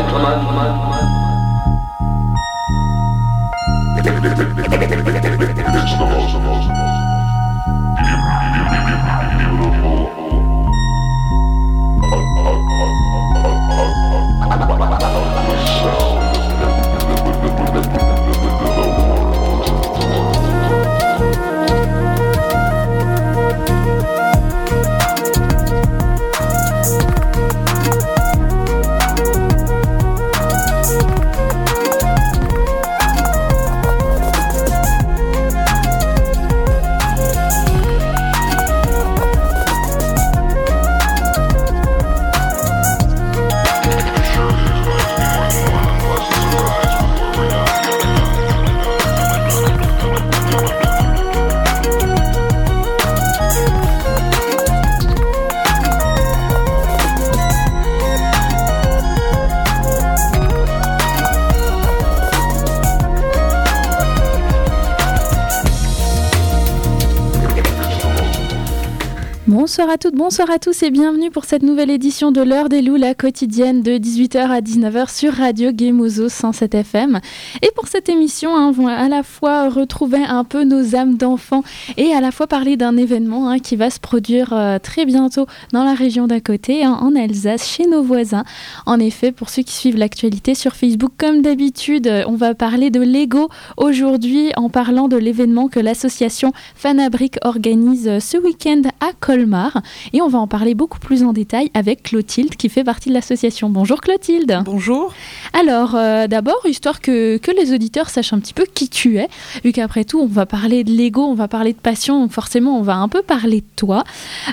Bonsoir à toutes, bonsoir à tous et bienvenue pour cette nouvelle édition de l'heure des loups, la quotidienne de 18h à 19h sur Radio Gemuzo 107 FM. Et pour cette émission, on va à la fois retrouver un peu nos âmes d'enfants et à la fois parler d'un événement qui va se produire très bientôt dans la région d'à côté, en Alsace, chez nos voisins. En effet, pour ceux qui suivent l'actualité sur Facebook, comme d'habitude, on va parler de Lego aujourd'hui en parlant de l'événement que l'association Fanabric organise ce week-end à Colmar. Et on va en parler beaucoup plus en détail avec Clotilde qui fait partie de l'association. Bonjour Clotilde. Bonjour. Alors d'abord, histoire que les auditeurs sachent un petit peu qui tu es, vu qu'après tout on va parler de Lego, on va parler de passion, donc forcément on va un peu parler de toi.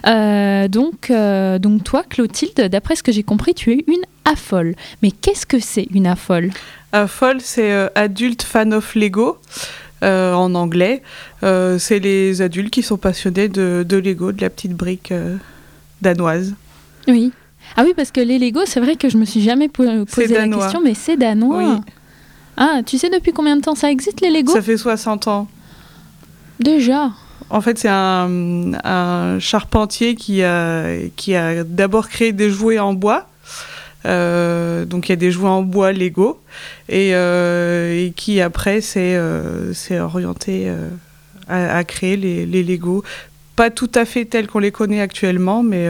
Donc toi Clotilde, d'après ce que j'ai compris, tu es une AFOL. Mais qu'est-ce que c'est une AFOL ? AFOL, c'est Adult Fan of Lego. En anglais, c'est les adultes qui sont passionnés de Lego, de la petite brique danoise. Oui. Ah oui, parce que les Lego, c'est vrai que je me suis jamais posé la question, mais c'est danois. Oui. Ah, tu sais depuis combien de temps ça existe les Lego ? Ça fait 60 ans. Déjà ? En fait, c'est un charpentier qui a d'abord créé des jouets en bois. Donc il y a des jouets en bois Lego et qui après s'est orienté à créer les Lego, pas tout à fait tels qu'on les connaît actuellement, mais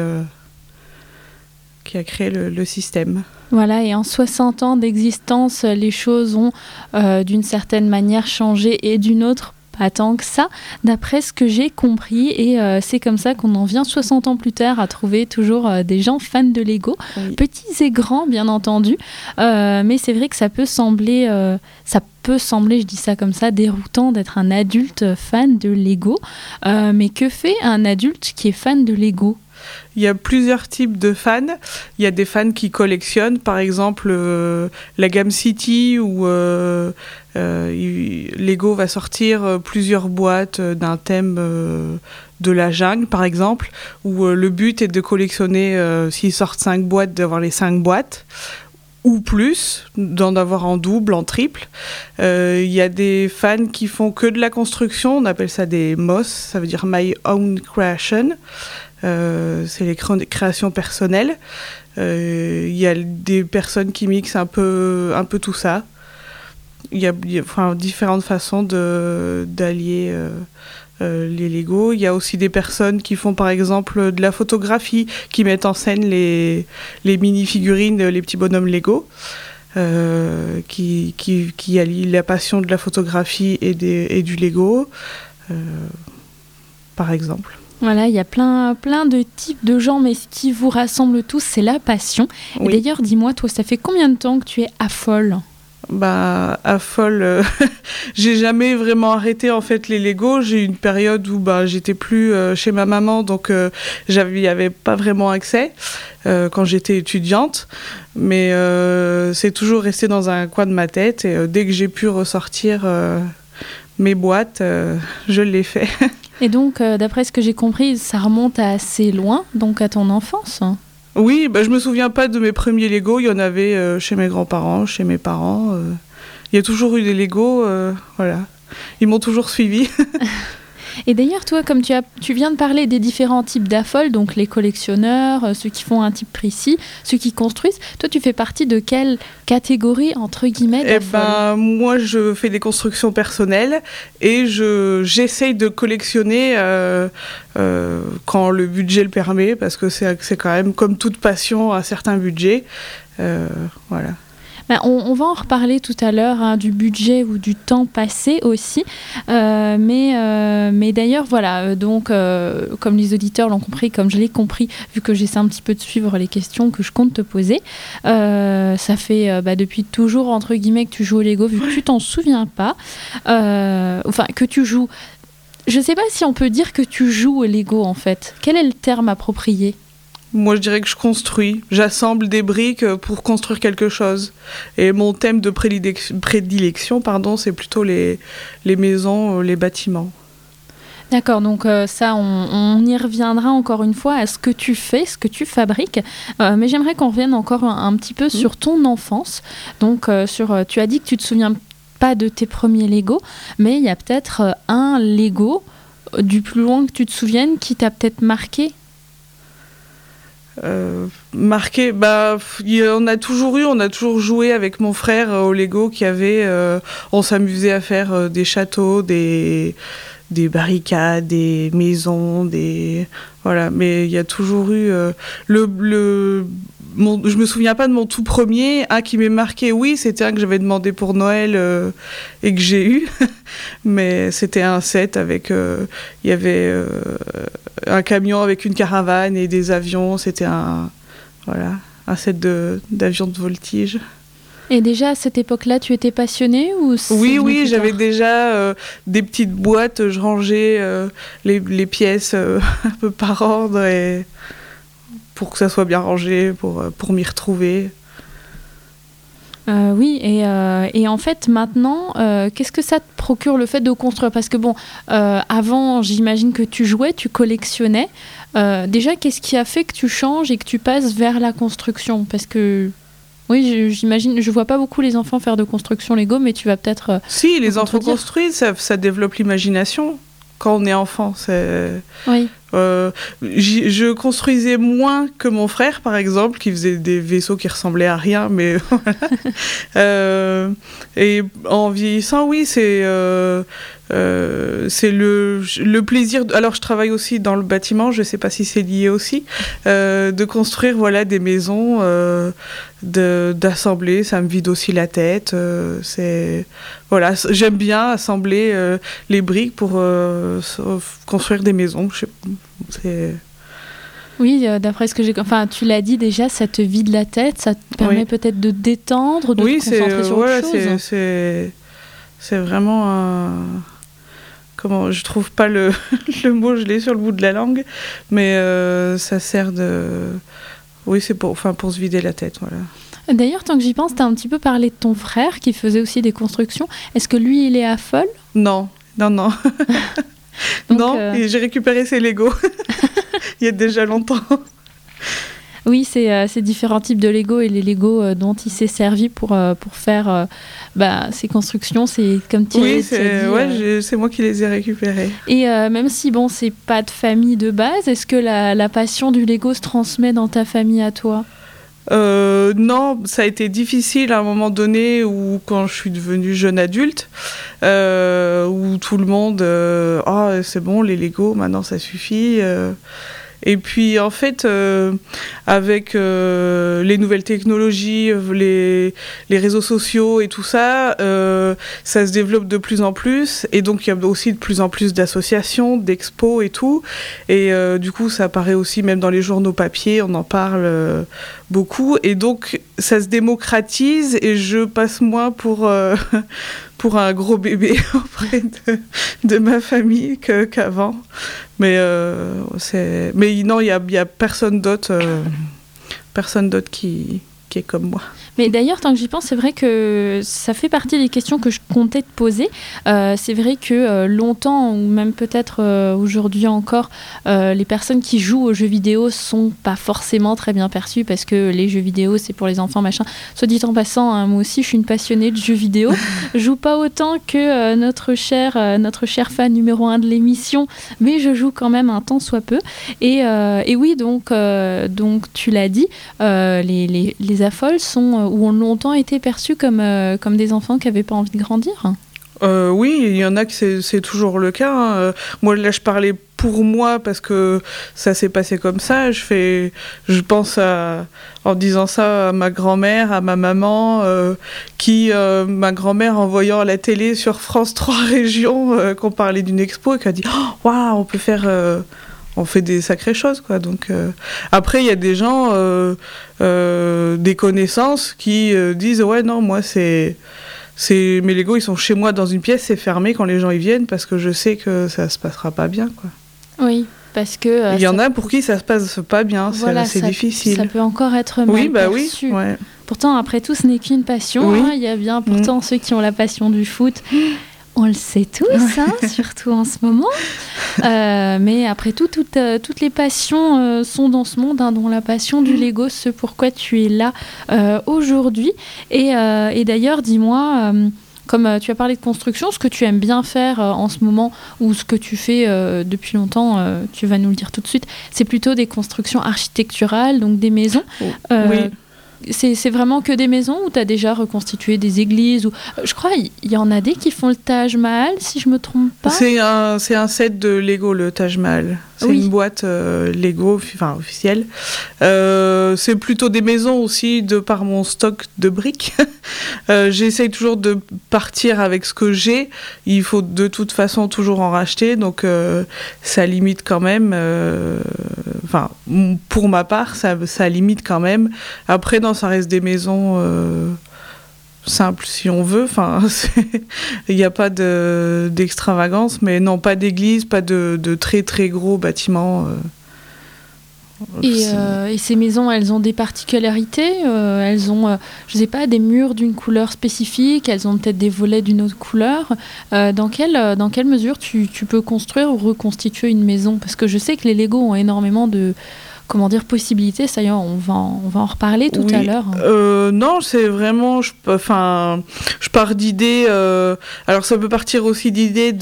qui a créé le système. Voilà, et en 60 ans d'existence, les choses ont d'une certaine manière changé et d'une autre pas tant que ça, d'après ce que j'ai compris, et c'est comme ça qu'on en vient 60 ans plus tard à trouver toujours des gens fans de Lego, oui. Petits et grands bien entendu, mais c'est vrai que ça peut sembler, je dis ça comme ça, déroutant d'être un adulte fan de Lego, mais que fait un adulte qui est fan de Lego ? Il y a plusieurs types de fans. Il y a des fans qui collectionnent, par exemple la gamme City où Lego va sortir plusieurs boîtes d'un thème de la jungle, par exemple, où le but est de collectionner, s'ils sortent 5 boîtes, d'avoir les 5 boîtes. Ou plus, d'en avoir en double, en triple. Il y a des fans qui font que de la construction, on appelle ça des MOS, ça veut dire My Own Creation. C'est les créations personnelles. Il y a des personnes qui mixent un peu tout ça. Il y a différentes façons d'allier les Lego. Il y a aussi des personnes qui font par exemple de la photographie, qui mettent en scène les mini-figurines, les petits bonhommes Lego, qui allient la passion de la photographie et du Lego, par exemple. Voilà, il y a plein de types de gens, mais ce qui vous rassemble tous, c'est la passion. Oui. Et d'ailleurs, dis-moi, toi, ça fait combien de temps que tu es AFOL ? AFOL, j'ai jamais vraiment arrêté en fait les Lego. J'ai eu une période où j'étais plus chez ma maman, donc j'y avais pas vraiment accès quand j'étais étudiante. Mais c'est toujours resté dans un coin de ma tête et dès que j'ai pu ressortir mes boîtes, je l'ai fait. Et donc, d'après ce que j'ai compris, ça remonte à assez loin, donc à ton enfance. Oui, je me souviens pas de mes premiers Lego. Il y en avait chez mes grands-parents, chez mes parents. Il y a toujours eu des Lego, voilà. Ils m'ont toujours suivi. Et d'ailleurs, toi, comme tu viens de parler des différents types d'AFOL, donc les collectionneurs, ceux qui font un type précis, ceux qui construisent, toi, tu fais partie de quelle catégorie, entre guillemets, d'AFOL ? Moi, je fais des constructions personnelles et j'essaye de collectionner quand le budget le permet, parce que c'est quand même, comme toute passion, un certain budget. Voilà. On va en reparler tout à l'heure du budget ou du temps passé aussi. Mais d'ailleurs, voilà, donc comme les auditeurs l'ont compris, comme je l'ai compris, vu que j'essaie un petit peu de suivre les questions que je compte te poser, ça fait depuis toujours, entre guillemets, que tu joues au Lego, vu que tu t'en souviens pas. Enfin, que tu joues... Je ne sais pas si on peut dire que tu joues au Lego, en fait. Quel est le terme approprié ? Moi, je dirais que je construis. J'assemble des briques pour construire quelque chose. Et mon thème de prédilection, c'est plutôt les maisons, les bâtiments. D'accord, donc ça, on y reviendra encore une fois à ce que tu fais, ce que tu fabriques. Mais j'aimerais qu'on revienne encore un petit peu sur ton enfance. Donc, tu as dit que tu ne te souviens pas de tes premiers Lego, mais il y a peut-être un Lego, du plus loin que tu te souviennes, qui t'a peut-être marqué. Marqué, on a toujours joué avec mon frère au Lego on s'amusait à faire des châteaux, des barricades, des maisons, voilà, mais il y a toujours eu je me souviens pas de mon tout premier, un qui m'est marqué, oui, c'était un que j'avais demandé pour Noël et que j'ai eu, mais c'était un set avec, il y avait un camion avec une caravane et des avions, c'était un set d'avions de voltige. Et déjà, à cette époque-là, tu étais passionnée ou Oui, j'avais déjà des petites boîtes, je rangeais les pièces un peu par ordre et pour que ça soit bien rangé, pour m'y retrouver. Oui, et en fait, maintenant, qu'est-ce que ça te procure le fait de construire ? Parce que avant, j'imagine que tu jouais, tu collectionnais. Déjà, qu'est-ce qui a fait que tu changes et que tu passes vers la construction ? Parce que, oui, j'imagine, je vois pas beaucoup les enfants faire de construction Lego, mais tu vas peut-être... Si, les enfants construisent, ça développe l'imagination. Quand on est enfant, Oui. Je construisais moins que mon frère, par exemple, qui faisait des vaisseaux qui ressemblaient à rien, mais voilà. Et en vieillissant, oui, c'est le plaisir. Alors, je travaille aussi dans le bâtiment, je ne sais pas si c'est lié aussi, de construire des maisons, d'assembler, ça me vide aussi la tête. Voilà, j'aime bien assembler les briques pour construire des maisons. Oui, d'après ce que j'ai... Enfin, tu l'as dit déjà, ça te vide la tête, ça te permet peut-être de détendre, de te concentrer sur autre chose. C'est vraiment comment, je trouve pas le mot, je l'ai sur le bout de la langue, mais ça sert de... Oui, c'est pour se vider la tête, voilà. D'ailleurs, tant que j'y pense, tu as un petit peu parlé de ton frère qui faisait aussi des constructions. Est-ce que lui, il est AFOL ? Non. Donc, non, et j'ai récupéré ses Lego il y a déjà longtemps. Oui, c'est différents types de Lego et les Lego dont il s'est servi pour faire ces constructions, c'est comme tu oui, dit. C'est moi qui les ai récupérés. Et même si, c'est pas de famille de base, est-ce que la passion du Lego se transmet dans ta famille à toi ? Non, ça a été difficile à un moment donné où quand je suis devenue jeune adulte, où tout le monde c'est bon, les Lego, maintenant ça suffit. Et puis en fait, avec les nouvelles technologies, les réseaux sociaux et tout ça, ça se développe de plus en plus. Et donc il y a aussi de plus en plus d'associations, d'expos et tout. Et du coup, ça apparaît aussi même dans les journaux papier, on en parle beaucoup. Et donc ça se démocratise et je passe moins pour un gros bébé auprès de ma famille qu'avant. Mais non, il y a personne d'autre qui qui est comme moi. Mais d'ailleurs, tant que j'y pense, c'est vrai que ça fait partie des questions que je comptais te poser. C'est vrai que longtemps, ou même peut-être aujourd'hui encore, les personnes qui jouent aux jeux vidéo sont pas forcément très bien perçues parce que les jeux vidéo, c'est pour les enfants, machin. Soit dit en passant, hein, moi aussi, je suis une passionnée de jeux vidéo. Je joue pas autant que notre cher fan numéro 1 de l'émission, mais je joue quand même un tant soit peu. Et oui, donc tu l'as dit, les affoles sont ou ont longtemps été perçus comme des enfants qui n'avaient pas envie de grandir. Oui, il y en a que c'est toujours le cas. Hein. Moi, là, je parlais pour moi parce que ça s'est passé comme ça. Je pense en disant ça à ma grand-mère, à ma maman, ma grand-mère en voyant la télé sur France 3 Régions qu'on parlait d'une expo et qui a dit « Waouh, on peut faire... on fait des sacrées choses, quoi. » Donc, après, il y a des gens, des connaissances qui disent « Ouais, non, moi, mes Legos, ils sont chez moi dans une pièce, c'est fermé quand les gens y viennent parce que je sais que ça se passera pas bien, quoi. » Oui, parce que... il y en a pour qui ça se passe pas bien, voilà, c'est difficile. Ça peut encore être mal perçu. Oui, ouais. Pourtant, après tout, ce n'est qu'une passion. Oui. Hein. Il y a bien pourtant ceux qui ont la passion du foot. On le sait tous, hein, surtout en ce moment. Mais après tout, toutes les passions sont dans ce monde, hein, dont la passion du Lego, ce pourquoi tu es là aujourd'hui. Et d'ailleurs, dis-moi, comme tu as parlé de construction, ce que tu aimes bien faire en ce moment, ou ce que tu fais depuis longtemps, tu vas nous le dire tout de suite, c'est plutôt des constructions architecturales, donc des maisons. Oui. C'est vraiment que des maisons ou tu as déjà reconstitué des églises ou... Je crois qu'il y en a des qui font le Taj Mahal, si je me trompe pas. C'est un set de Lego, le Taj Mahal. C'est une boîte Lego, officielle. C'est plutôt des maisons aussi, de par mon stock de briques. J'essaye toujours de partir avec ce que j'ai. Il faut de toute façon toujours en racheter, donc ça limite quand même... pour ma part, ça limite quand même. Après, ça reste des maisons simples, si on veut. Il n'y a pas d'extravagance, mais non, pas d'église, pas de très très gros bâtiments. Et ces maisons, elles ont des particularités. Elles ont, je sais pas, des murs d'une couleur spécifique. Elles ont peut-être des volets d'une autre couleur. Dans quelle mesure tu peux construire ou reconstituer une maison ? Parce que je sais que les Lego ont énormément de possibilités. Ça y est, on va en reparler tout à l'heure. Non, c'est vraiment... Je pars d'idées... alors, ça peut partir aussi d'idées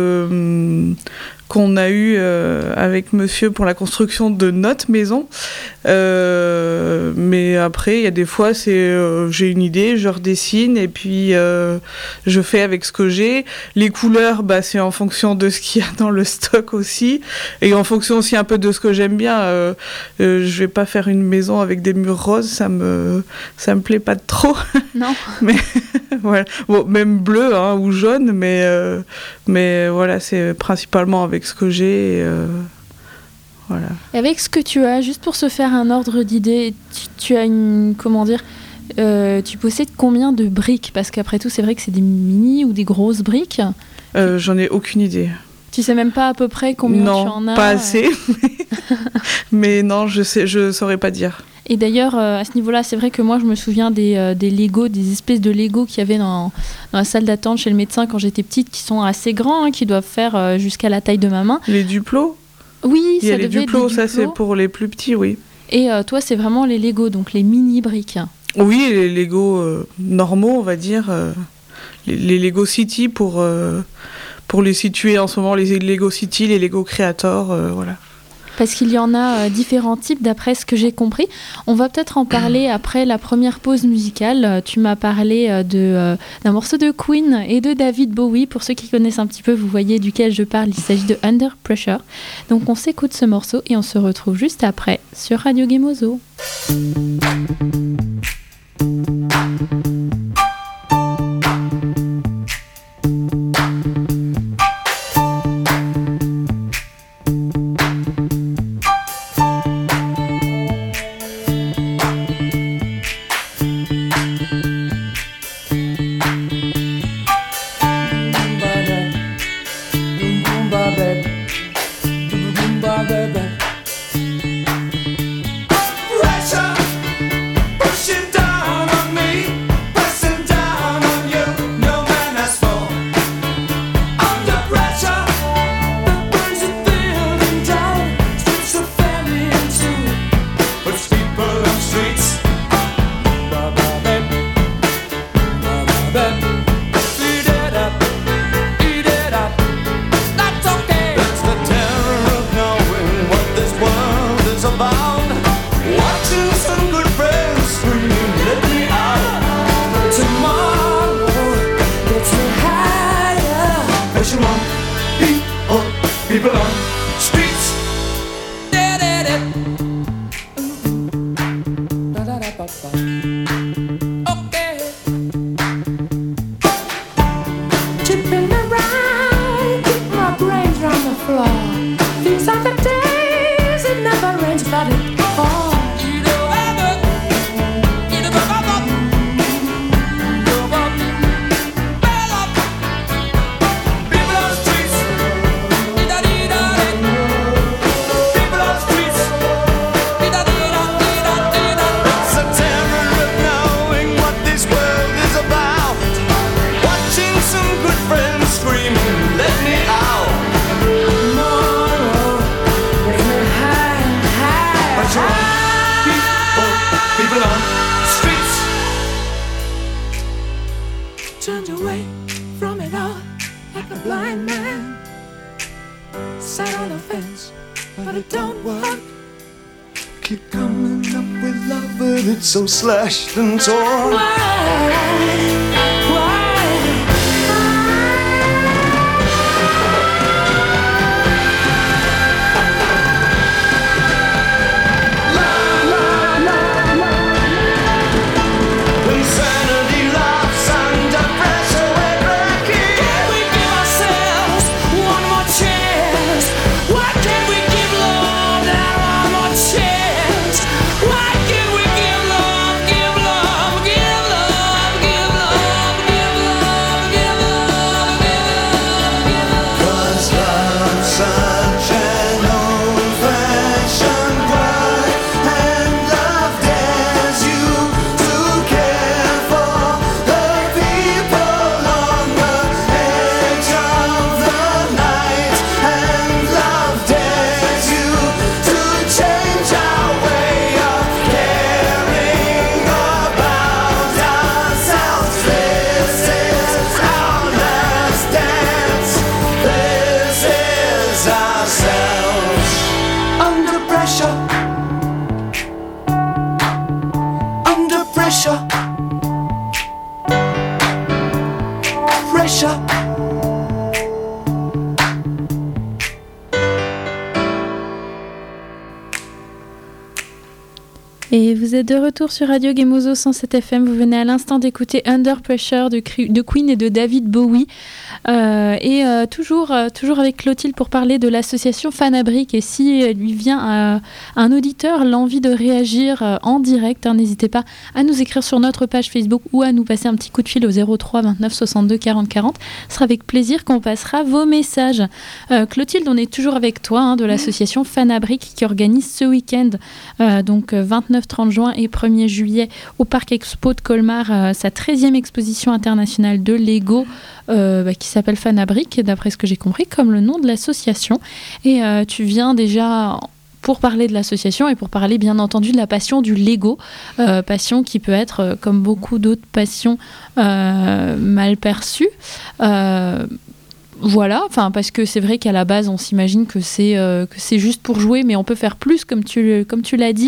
qu'on a eu avec monsieur pour la construction de notre maison. Mais après, il y a des fois, j'ai une idée, je redessine et puis je fais avec ce que j'ai. Les couleurs, c'est en fonction de ce qu'il y a dans le stock aussi et en fonction aussi un peu de ce que j'aime bien. Je vais pas faire une maison avec des murs roses, ça me plaît pas trop. Non. Mais voilà. Bon, même bleu ou jaune, mais voilà, c'est principalement avec ce que j'ai. Voilà. Et avec ce que tu as, juste pour se faire un ordre d'idée, tu as une... tu possèdes combien de briques ? Parce qu'après tout, c'est vrai que c'est des mini ou des grosses briques. J'en ai aucune idée. Tu sais même pas à peu près combien tu en as ? Non, pas assez. Mais non, je saurais pas dire. Et d'ailleurs, à ce niveau-là, c'est vrai que moi, je me souviens des Lego, des espèces de Lego qu'il y avait dans la salle d'attente chez le médecin quand j'étais petite, qui sont assez grands, qui doivent faire jusqu'à la taille de ma main. Les Duplo ? Oui, il y a les Duplo, ça c'est pour les plus petits, oui. Et toi, c'est vraiment les Lego, donc les mini-briques. Oui, les Lego normaux, on va dire. Les Lego City pour les situer en ce moment, les Lego City, les Lego Creator, voilà. Parce qu'il y en a différents types d'après ce que j'ai compris. On va peut-être en parler après la première pause musicale. Tu m'as parlé d'un morceau de Queen et de David Bowie. Pour ceux qui connaissent un petit peu, vous voyez duquel je parle. Il s'agit de Under Pressure. Donc on s'écoute ce morceau et on se retrouve juste après sur Radio Gemozo. Pressure! So slashed and torn. Et vous êtes de retour sur Radio Gemozo 107 FM. Vous venez à l'instant d'écouter Under Pressure de Queen et de David Bowie. Toujours avec Clotilde pour parler de l'association Fanabrique. Et si lui vient à un auditeur l'envie de réagir en direct, n'hésitez pas à nous écrire sur notre page Facebook ou à nous passer un petit coup de fil au 03 29 62 40 40. Ce sera avec plaisir qu'on passera vos messages. Clotilde, on est toujours avec toi de l'association Fanabrique qui organise ce week-end, donc 29-30 juin et 1er juillet au Parc Expo de Colmar, sa 13e exposition internationale de Lego qui s'appelle Fanabrique, d'après ce que j'ai compris, comme le nom de l'association. Et tu viens déjà pour parler de l'association et pour parler bien entendu de la passion du Lego, passion qui peut être, comme beaucoup d'autres passions, mal perçue. Voilà, parce que c'est vrai qu'à la base on s'imagine que c'est juste pour jouer, mais on peut faire plus, comme tu l'as dit.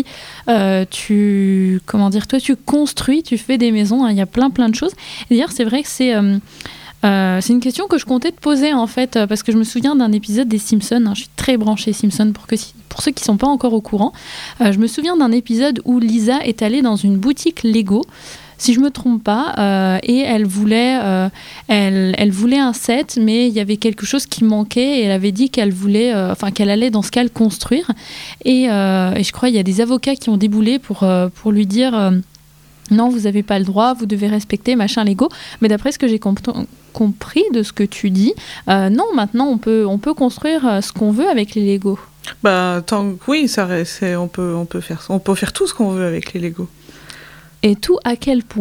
Toi tu construis, tu fais des maisons, il y a plein de choses. Et d'ailleurs c'est vrai que c'est une question que je comptais te poser en fait, parce que je me souviens d'un épisode des Simpsons. Je suis très branchée Simpsons pour ceux qui sont pas encore au courant. Je me souviens d'un épisode où Lisa est allée dans une boutique Lego, si je me trompe pas, et elle voulait un set, mais il y avait quelque chose qui manquait et elle avait dit qu'elle allait dans ce cas le construire. Et je crois qu'il y a des avocats qui ont déboulé pour lui dire non, vous n'avez pas le droit, vous devez respecter machin Lego. Mais d'après ce que j'ai compris de ce que tu dis, non, maintenant on peut construire ce qu'on veut avec les Lego. Oui, on peut faire tout ce qu'on veut avec les Lego. Et tout à quel point ?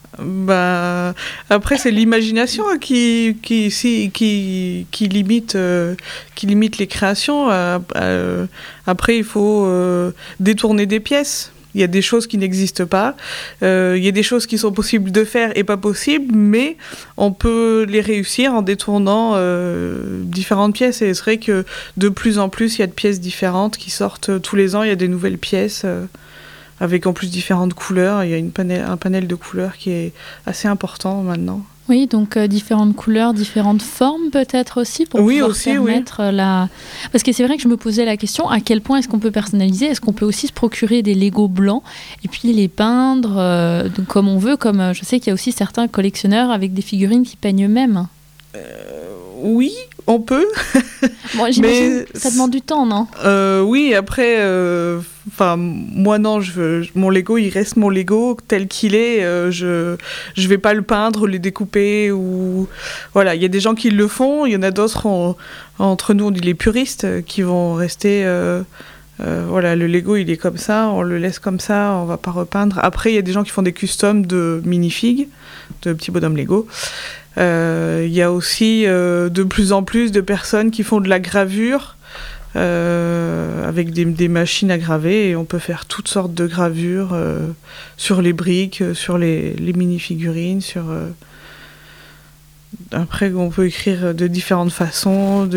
Après c'est l'imagination qui limite les créations. Après il faut détourner des pièces. Il y a des choses qui n'existent pas, il y a des choses qui sont possibles de faire et pas possibles, mais on peut les réussir en détournant différentes pièces. Et c'est vrai que de plus en plus, il y a de pièces différentes qui sortent tous les ans. Il y a des nouvelles pièces avec en plus différentes couleurs. Il y a un panel de couleurs qui est assez important maintenant. Oui, donc différentes couleurs, différentes formes peut-être aussi pour pouvoir permettre la... Parce que c'est vrai que je me posais la question, à quel point est-ce qu'on peut personnaliser ? Est-ce qu'on peut aussi se procurer des Lego blancs et puis les peindre comme on veut, comme je sais qu'il y a aussi certains collectionneurs avec des figurines qui peignent eux-mêmes. Oui, on peut. Bon, j'imagine que ça demande du temps, non ? Oui, après, moi non, mon Lego, il reste mon Lego tel qu'il est. Je vais pas le peindre, le découper ou voilà. Il y a des gens qui le font, il y en a d'autres entre nous, on dit les puristes, qui vont rester. Voilà, le Lego, il est comme ça, on le laisse comme ça, on va pas repeindre. Après, il y a des gens qui font des customs de minifigs, de petits bonhommes Lego. Il y a aussi de plus en plus de personnes qui font de la gravure avec des machines à graver et on peut faire toutes sortes de gravures sur les briques, sur les mini-figurines, Après, on peut écrire de différentes façons,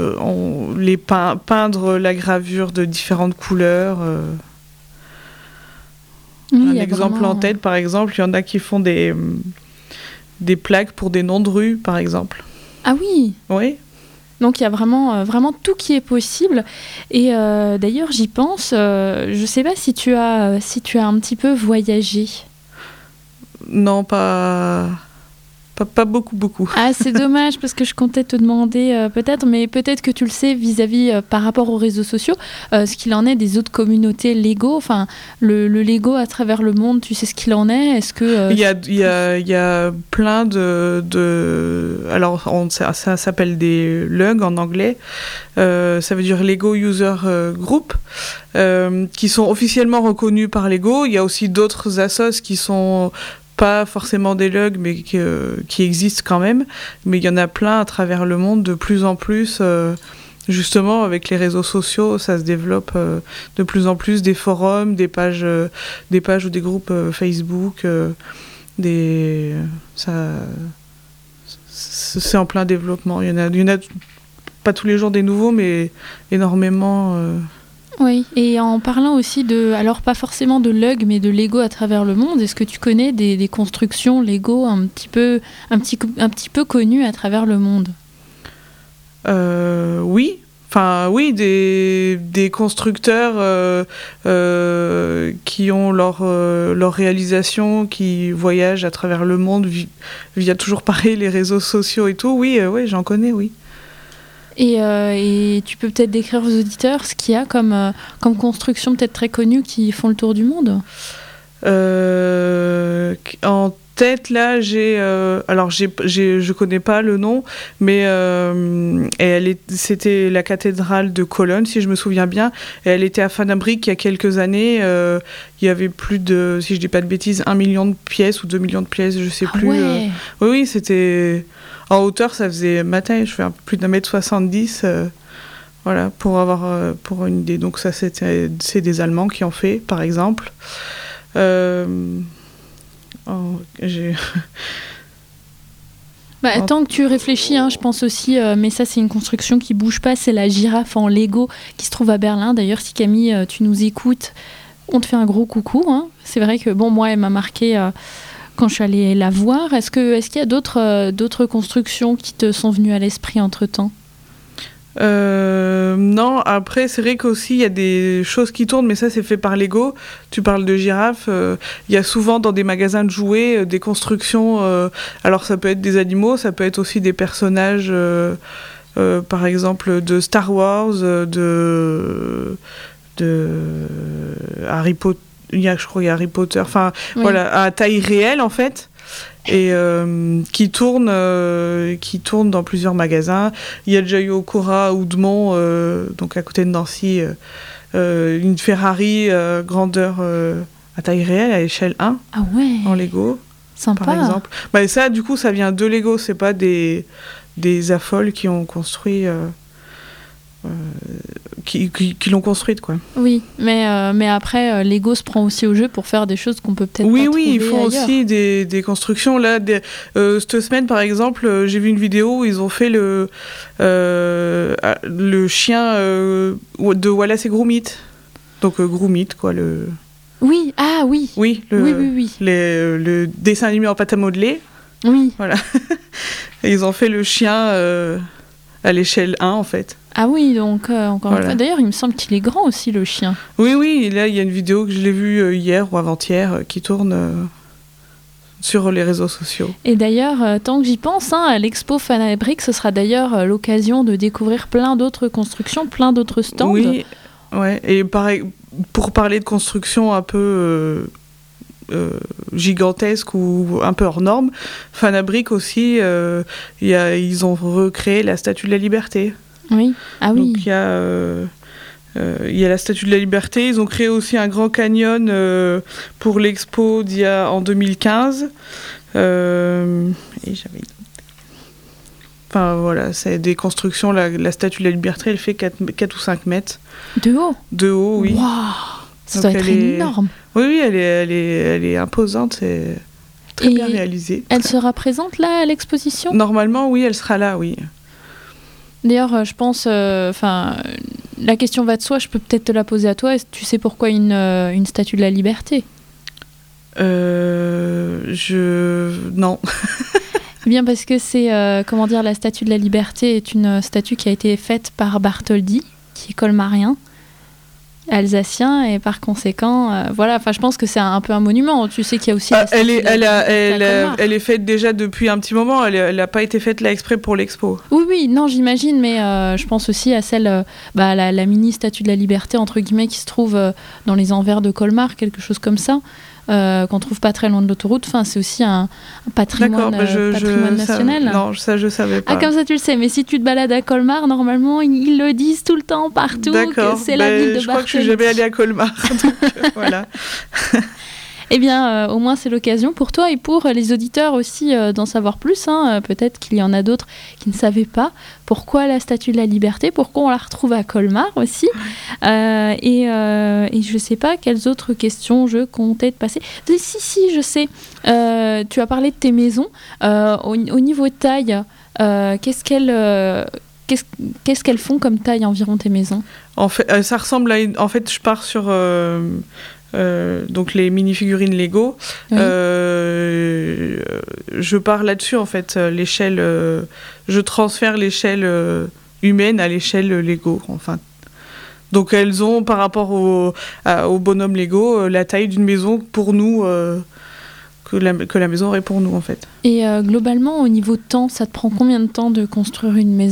peindre la gravure de différentes couleurs. Oui, un exemple en tête, par exemple, il y en a qui font des plaques pour des noms de rues, par exemple. Ah oui. Oui. Donc il y a vraiment tout qui est possible. Et d'ailleurs, j'y pense. Je ne sais pas si tu as un petit peu voyagé. Non, pas beaucoup. Ah, c'est dommage parce que je comptais te demander peut-être, mais peut-être que tu le sais vis-à-vis par rapport aux réseaux sociaux, ce qu'il en est des autres communautés Lego, enfin le Lego à travers le monde, tu sais ce qu'il en est ? Est-ce que il y a plein de alors ça s'appelle des LUG en anglais, ça veut dire Lego User Group, qui sont officiellement reconnus par Lego. Il y a aussi d'autres assos qui sont pas forcément des LUG, mais qui existent quand même. Mais il y en a plein à travers le monde, de plus en plus. Justement, avec les réseaux sociaux, ça se développe de plus en plus, des forums, des pages ou des groupes Facebook. C'est en plein développement. Il y en a pas tous les jours des nouveaux, mais énormément... Oui, et en parlant aussi alors pas forcément de LUG, mais de Lego à travers le monde, est-ce que tu connais des constructions Lego un petit peu connues à travers le monde ? Oui. Enfin, oui, des constructeurs qui ont leur réalisation, qui voyagent à travers le monde via toujours pareil les réseaux sociaux et tout. Oui, j'en connais, oui. Et tu peux peut-être décrire aux auditeurs ce qu'il y a comme construction peut-être très connue qui font le tour du monde ? En tête, là, je connais pas le nom, mais c'était la cathédrale de Cologne, si je me souviens bien. Et elle était à Fanabrique il y a quelques années. Il y avait plus de, si je dis pas de bêtises, 1 million de pièces ou 2 millions de pièces, je sais plus. Ouais. Oui, c'était... En hauteur, ça faisait ma taille, je fais un peu plus d'1m70. Voilà, pour une idée. Donc ça, c'est des Allemands qui ont fait, par exemple. Tant que tu réfléchis, je pense aussi, mais ça c'est une construction qui bouge pas, c'est la girafe en Lego qui se trouve à Berlin. D'ailleurs, si Camille, tu nous écoutes, on te fait un gros coucou. C'est vrai que moi, elle m'a marqué quand je suis allée la voir. Est-ce qu'il y a d'autres constructions qui te sont venues à l'esprit entre-temps ? Non, après c'est vrai qu'aussi il y a des choses qui tournent, mais ça c'est fait par Lego. Tu parles de girafes, il y a souvent dans des magasins de jouets des constructions, alors ça peut être des animaux, ça peut être aussi des personnages, par exemple de Star Wars, de Harry Potter, je crois qu'il y a Harry Potter, enfin oui. Voilà, à taille réelle en fait. Et qui tourne dans plusieurs magasins. Il y a déjà eu au Cora ou Oudemont, donc à côté de Nancy, une Ferrari grandeur à taille réelle, à échelle 1, en Lego, sympa. Par exemple. Et ça, du coup, ça vient de Lego, c'est pas des affoles qui ont construit... qui l'ont construite, quoi. Oui, mais après, Lego se prend aussi au jeu pour faire des choses qu'on peut peut-être pas trouver Oui, ils font ailleurs. aussi des constructions. Là, cette semaine, par exemple, j'ai vu une vidéo où ils ont fait le chien de Wallace et Gromit. Donc, Gromit, quoi, le... Oui, ah oui. Oui, oui. Le dessin animé en pâte à modeler. Oui. Voilà. Et ils ont fait le chien à l'échelle 1, en fait. Ah oui, donc encore une Voilà. fois. D'ailleurs, il me semble qu'il est grand aussi, le chien. Oui, oui, et là, il y a une vidéo que je l'ai vue hier ou avant-hier qui tourne sur les réseaux sociaux. Et d'ailleurs, tant que j'y pense, à l'expo Fanabric, ce sera d'ailleurs l'occasion de découvrir plein d'autres constructions, plein d'autres stands. Oui, ouais. Et pareil, pour parler de construction un peu gigantesque ou un peu hors norme, Fanabric aussi, ils ont recréé la Statue de la Liberté. Oui, ah oui. Donc il y a la Statue de la Liberté. Ils ont créé aussi un grand canyon pour l'expo en 2015. Et j'avais... Enfin voilà, c'est des constructions. La Statue de la Liberté, elle fait 4 ou 5 mètres. De haut. De haut, oui. Waouh, ça Donc doit être énorme. Oui, elle est imposante. C'est très bien réalisé. Elle sera présente là à l'exposition ? Normalement, oui, elle sera là, oui. D'ailleurs, je pense, la question va de soi, je peux peut-être te la poser à toi. Est-ce que tu sais pourquoi une statue de la liberté ? Non. Eh bien, parce que c'est, la statue de la liberté est une statue qui a été faite par Bartholdi, qui est colmarien, alsacien, et par conséquent, je pense que c'est un peu un monument. Tu sais qu'il y a aussi la statue elle est faite déjà depuis un petit moment. Elle n'a pas été faite là exprès pour l'expo. Oui, non, j'imagine, mais je pense aussi à celle, la mini statue de la liberté, entre guillemets, qui se trouve dans les envers de Colmar, quelque chose comme ça, qu'on trouve pas très loin de l'autoroute. Enfin, c'est aussi un patrimoine, national. Non, ça je savais pas. Ah, comme ça tu le sais, mais si tu te balades à Colmar, normalement, ils le disent tout le temps, partout, que c'est la ville de Bartholdi. Je crois que je suis jamais allée à Colmar, donc voilà. Eh bien, au moins, c'est l'occasion pour toi et pour les auditeurs aussi d'en savoir plus. Peut-être qu'il y en a d'autres qui ne savaient pas pourquoi la Statue de la Liberté, pourquoi on la retrouve à Colmar aussi. Et je ne sais pas quelles autres questions je comptais te passer. Si, je sais. Tu as parlé de tes maisons. Au niveau taille, qu'est-ce qu'elles font comme taille environ, tes maisons ? En fait, ça ressemble à En fait, je pars sur... donc les mini-figurines Lego. Oui. Je pars là-dessus, en fait. L'échelle... je transfère l'échelle humaine à l'échelle Lego, enfin. Donc elles ont, par rapport au bonhomme Lego, la taille d'une maison pour nous... que la maison aurait pour nous, en fait. Et globalement, au niveau de temps, ça te prend combien de temps de construire une maison ?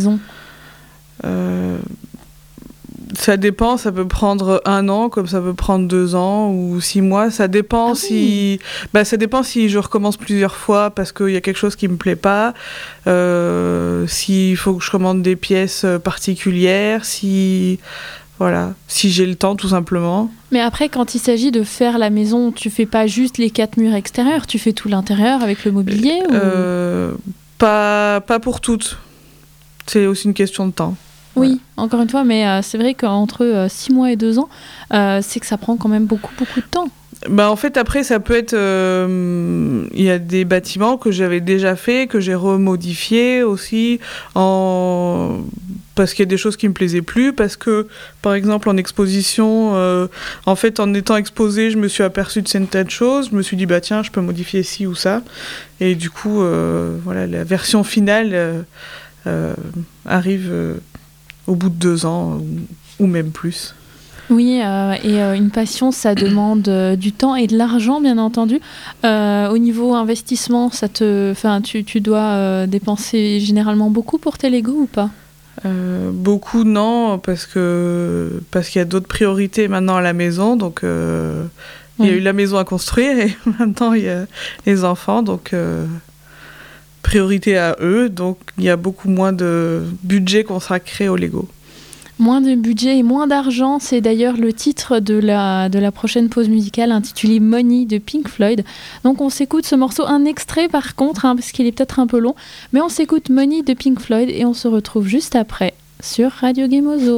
Ça dépend, ça peut prendre 1 an, comme ça peut prendre 2 ans ou 6 mois. Ça dépend ça dépend si je recommence plusieurs fois parce qu'il y a quelque chose qui me plaît pas, s'il faut que je commande des pièces particulières, si j'ai le temps tout simplement. Mais après, quand il s'agit de faire la maison, tu fais pas juste les 4 murs extérieurs, tu fais tout l'intérieur avec le mobilier Pas pour toutes. C'est aussi une question de temps. Oui, encore une fois, mais c'est vrai qu'entre 6 mois et 2 ans, c'est que ça prend quand même beaucoup de temps. En fait, après, ça peut être... Il y a des bâtiments que j'avais déjà fait, que j'ai remodifiés aussi, parce qu'il y a des choses qui me plaisaient plus, parce que, par exemple, en exposition, en fait, en étant exposée, je me suis aperçue de certaines choses, je me suis dit, tiens, je peux modifier ci ou ça. Et du coup, la version finale arrive... au bout de 2 ans ou même plus. Oui, et une passion, ça demande du temps et de l'argent, bien entendu. Au niveau investissement, tu dois dépenser généralement beaucoup pour tes Lego ou pas ? Beaucoup, non, parce qu'il y a d'autres priorités maintenant à la maison. Donc, il y a eu la maison à construire et maintenant, il y a les enfants. Donc... priorité à eux, donc il y a beaucoup moins de budget consacré au Lego. Moins de budget et moins d'argent, c'est d'ailleurs le titre de la prochaine pause musicale intitulée Money de Pink Floyd. Donc on s'écoute ce morceau, un extrait par contre, parce qu'il est peut-être un peu long, mais on s'écoute Money de Pink Floyd et on se retrouve juste après sur Radio Gemozo.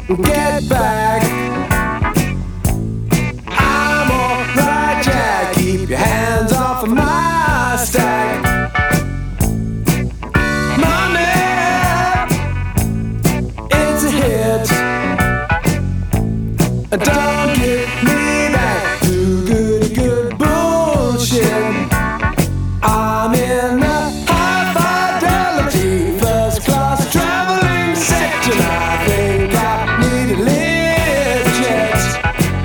get back. I'm alright, Jack. Keep your hands off of my stack. Money, it's a hit. Don't get me back to good bullshit. I'm in a high fidelity first class traveling section. I think I need a lift jet.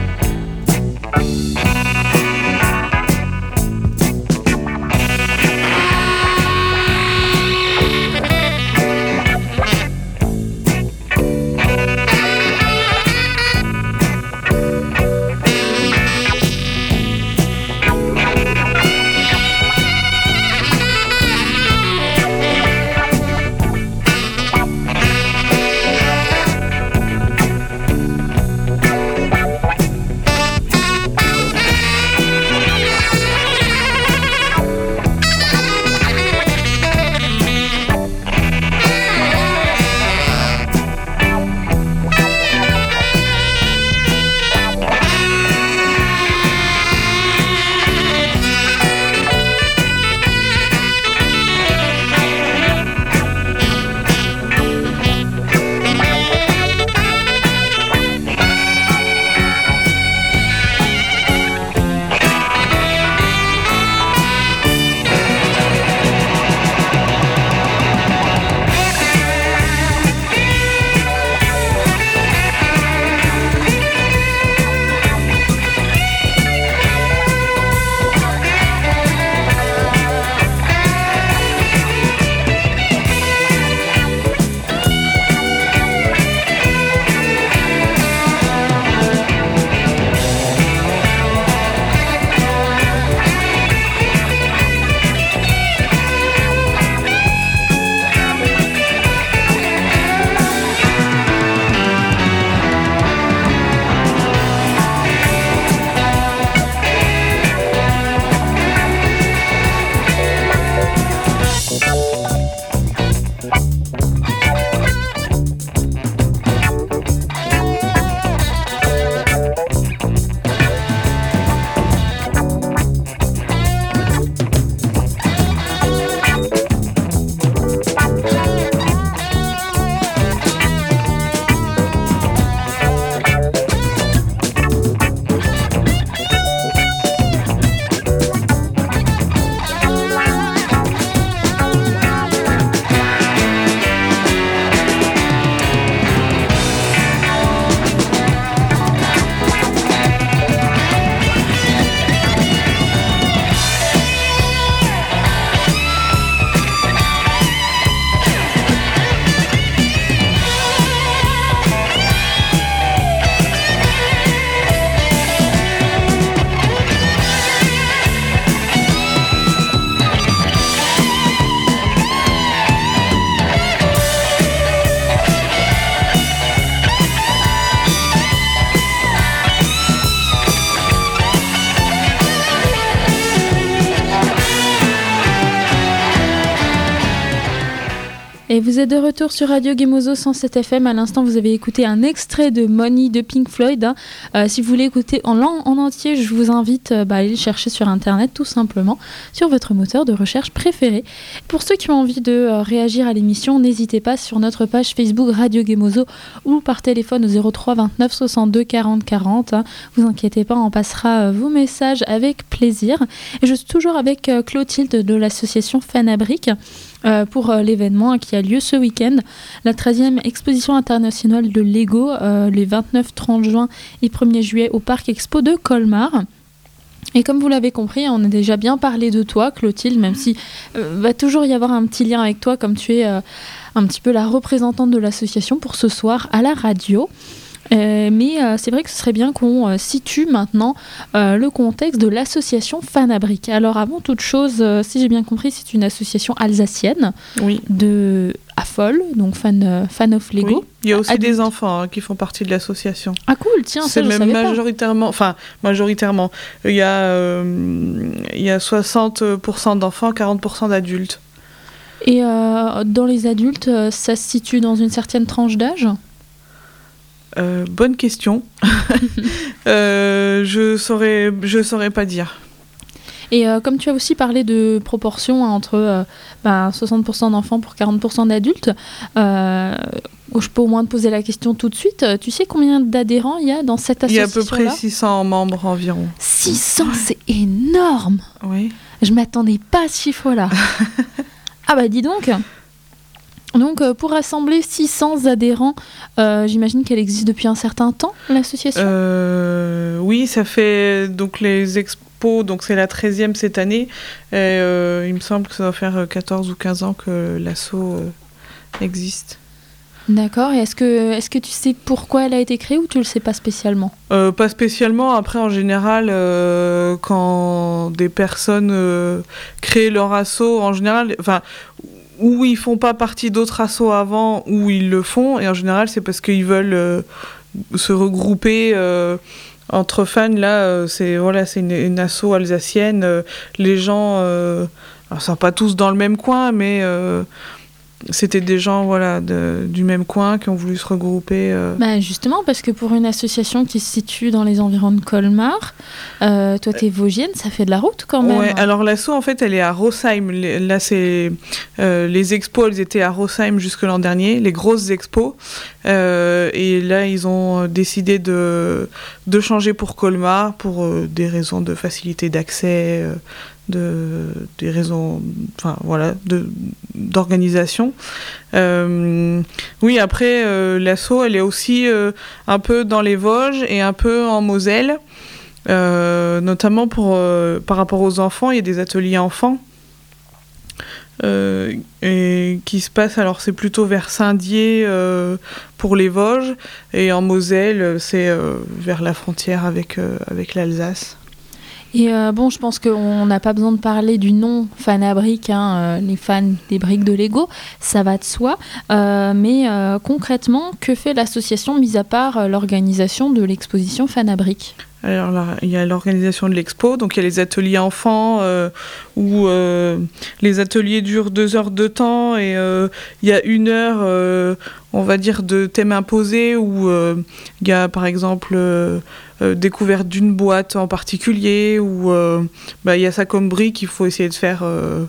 Et vous êtes de retour sur Radio Gemozo 107 FM. À l'instant, vous avez écouté un extrait de Money de Pink Floyd. Si vous voulez écouter en entier, je vous invite à aller le chercher sur Internet, tout simplement, sur votre moteur de recherche préféré. Pour ceux qui ont envie de réagir à l'émission, n'hésitez pas sur notre page Facebook Radio Gemozo ou par téléphone au 03 29 62 40 40. Vous inquiétez pas, on passera vos messages avec plaisir. Et je suis toujours avec Clotilde de l'association Fanabrique. Pour l'événement qui a lieu ce week-end, la 13e exposition internationale de Lego, les 29-30 juin et 1er juillet au Parc Expo de Colmar. Et comme vous l'avez compris, on a déjà bien parlé de toi, Clotilde, même si va toujours y avoir un petit lien avec toi, comme tu es un petit peu la représentante de l'association pour ce soir à la radio. Mais c'est vrai que ce serait bien qu'on situe maintenant le contexte de l'association Fanabrique. Alors avant toute chose, si j'ai bien compris, c'est une association alsacienne de Afol, donc fan of Lego. Oui. Il y a aussi des enfants qui font partie de l'association. Ah cool, tiens, c'est ça je même savais majoritairement. Il y a 60% d'enfants, 40% d'adultes. Et dans les adultes, ça se situe dans une certaine tranche d'âge ? Bonne question. Je saurais pas dire. Et comme tu as aussi parlé de proportion entre 60% d'enfants pour 40% d'adultes, je peux au moins te poser la question tout de suite. Tu sais combien d'adhérents il y a dans cette Il y a association-là ? à peu près 600 membres environ. 600, c'est énorme ! Oui. Je m'attendais pas à ce chiffre-là. Ah bah dis donc. Donc pour rassembler 600 adhérents, j'imagine qu'elle existe depuis un certain temps, l'association ? Oui, ça fait donc les expos, donc c'est la 13e cette année. Et, il me semble que ça doit faire 14 ou 15 ans que l'asso existe. D'accord, et est-ce que tu sais pourquoi elle a été créée ou tu le sais pas spécialement ? Pas spécialement. Après, en général, quand des personnes créent leur asso, en général, ou ils font pas partie d'autres assos avant, ou ils le font, et en général, c'est parce qu'ils veulent se regrouper entre fans. Là, c'est une asso alsacienne. Les gens, alors, sont pas tous dans le même coin, mais c'était des gens du même coin qui ont voulu se regrouper. Justement, parce que pour une association qui se situe dans les environs de Colmar, toi t'es vosgienne, ça fait de la route quand même. Ouais, alors l'asso en fait elle est à Rosheim. Là c'est les expos, elles étaient à Rosheim jusque l'an dernier, les grosses expos. Et là ils ont décidé de changer pour Colmar pour des raisons de facilité d'accès. Des raisons d'organisation. Oui, après, l'asso, elle est aussi un peu dans les Vosges et un peu en Moselle, notamment par rapport aux enfants. Il y a des ateliers enfants et qui se passent, alors c'est plutôt vers Saint-Dié pour les Vosges, et en Moselle, c'est vers la frontière avec l'Alsace. Et je pense qu'on n'a pas besoin de parler du nom Fanabrique, les fans des briques de Lego, ça va de soi. Mais concrètement, que fait l'association, mis à part l'organisation de l'exposition Fanabrique ? Alors là, il y a l'organisation de l'expo, donc il y a les ateliers enfants où les ateliers durent 2 heures de temps et il y a 1 heure, on va dire, de thème imposé où il y a par exemple découverte d'une boîte en particulier où il y a ça comme brique, il faut essayer de faire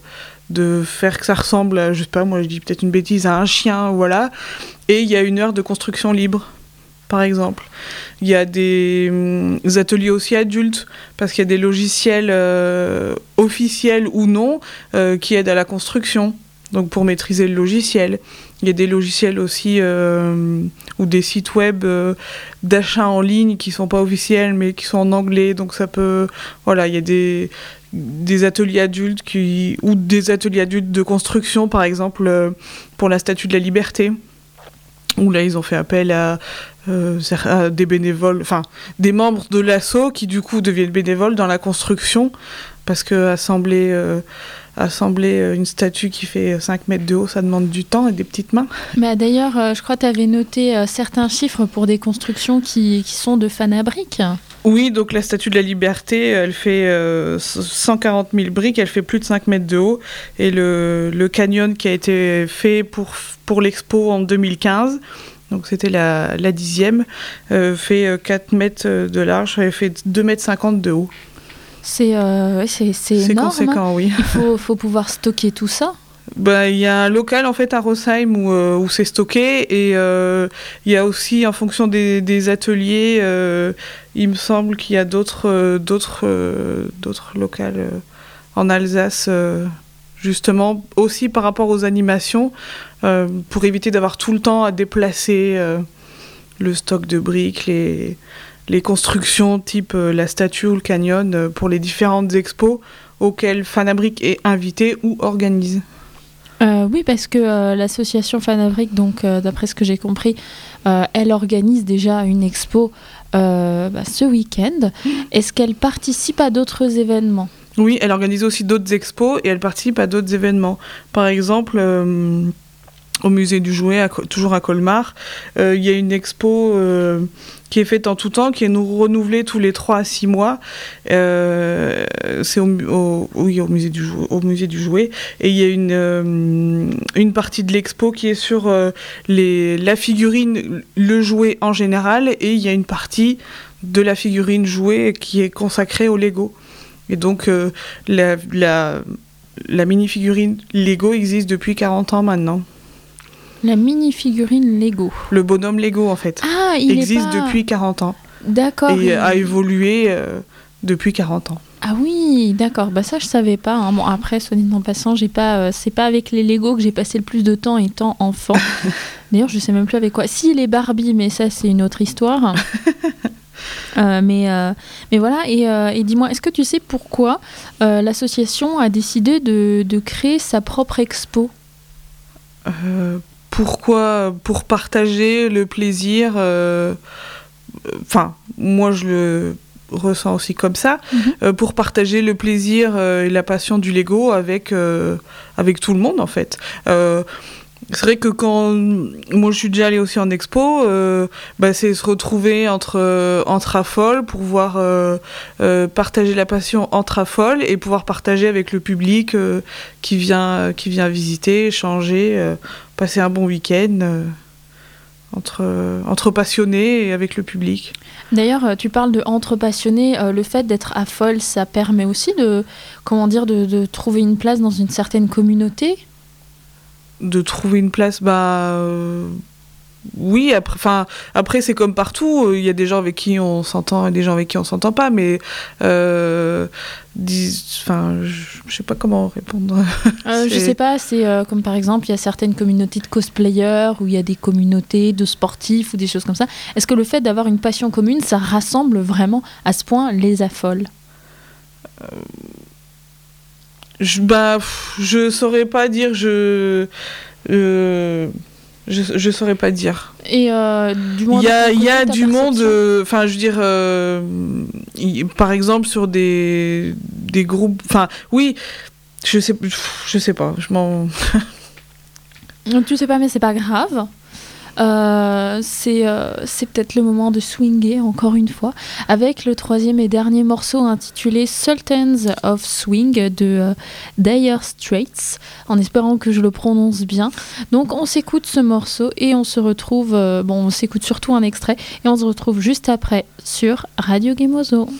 que ça ressemble à, je sais pas, moi je dis peut-être une bêtise, à un chien, voilà. Et il y a 1 heure de construction libre, par exemple. Il y a des ateliers aussi adultes, parce qu'il y a des logiciels officiels ou non qui aident à la construction, donc pour maîtriser le logiciel. Il y a des logiciels aussi ou des sites web d'achat en ligne qui ne sont pas officiels mais qui sont en anglais, donc ça peut... Voilà, il y a des ateliers adultes ou des ateliers adultes de construction, par exemple pour la Statue de la Liberté, où là ils ont fait appel à des bénévoles, enfin des membres de l'asso qui du coup deviennent bénévoles dans la construction, parce que assembler une statue qui fait 5 mètres de haut, ça demande du temps et des petites mains. Mais d'ailleurs, je crois que tu avais noté certains chiffres pour des constructions qui sont de Fanabrique. Oui, donc la Statue de la Liberté, elle fait 140 000 briques, elle fait plus de 5 mètres de haut. Et le canyon qui a été fait pour l'expo en 2015, donc c'était la 10e, fait 4 mètres de large, elle fait 2,50 m de haut. C'est énorme. C'est conséquent, oui. Il faut pouvoir stocker tout ça. Il y a un local en fait à Rosheim où c'est stocké, et il y a aussi, en fonction des ateliers, il me semble qu'il y a d'autres locales en Alsace, justement aussi par rapport aux animations, pour éviter d'avoir tout le temps à déplacer le stock de briques, les constructions type la statue ou le canyon pour les différentes expos auxquelles Fanabrique est invité ou organise. Oui, parce que l'association Fanabrique, donc d'après ce que j'ai compris, elle organise déjà une expo ce week-end. Est-ce qu'elle participe à d'autres événements ? Oui, elle organise aussi d'autres expos et elle participe à d'autres événements. Par exemple, au musée du jouet, toujours à Colmar. Il y a une expo qui est faite en tout temps, qui est renouvelée tous les 3 à 6 mois. C'est au musée du jouet. Et il y a une partie de l'expo qui est sur la figurine, le jouet en général, et il y a une partie de la figurine jouet qui est consacrée au Lego. Et donc la mini-figurine Lego existe depuis 40 ans maintenant. La mini-figurine Lego. Le bonhomme Lego, en fait. Ah, il existe depuis 40 ans. D'accord. Et a évolué depuis 40 ans. Ah oui, d'accord. Bah ça, je savais pas. Hein. Bon, après, soit dit en passant, c'est pas avec les Lego que j'ai passé le plus de temps étant enfant. D'ailleurs, je sais même plus avec quoi. Si, les Barbie, mais ça, c'est une autre histoire. Mais voilà, et dis-moi, est-ce que tu sais pourquoi l'association a décidé de créer sa propre expo ? Pourquoi ? Pour partager le plaisir. Enfin, moi je le ressens aussi comme ça. Pour partager le plaisir et la passion du Lego avec tout le monde, en fait. C'est vrai que quand moi je suis déjà allée aussi en expo, c'est se retrouver entre affoles pour pouvoir partager la passion entre affoles et pouvoir partager avec le public qui vient visiter, échanger, passer un bon week-end entre passionnés et avec le public. D'ailleurs, tu parles de entre passionnés, le fait d'être affole, ça permet aussi de trouver une place dans une certaine communauté. De trouver une place, oui, après c'est comme partout, il y a des gens avec qui on s'entend et des gens avec qui on s'entend pas, mais je sais pas comment répondre. Je sais pas, c'est comme par exemple, il y a certaines communautés de cosplayers, ou il y a des communautés de sportifs, ou des choses comme ça. Est-ce que le fait d'avoir une passion commune, ça rassemble vraiment à ce point les affoles ? Je saurais pas dire, je saurais pas dire. Et du moins, il y a du monde, enfin je veux dire, par exemple sur des groupes, enfin oui, je sais pas, Tu sais pas, mais c'est pas grave. C'est peut-être le moment de swinger encore une fois avec le 3e et dernier morceau intitulé Sultans of Swing de Dire Straits, en espérant que je le prononce bien. Donc on s'écoute ce morceau et on se retrouve, on s'écoute surtout un extrait et on se retrouve juste après sur Radio Gemozo.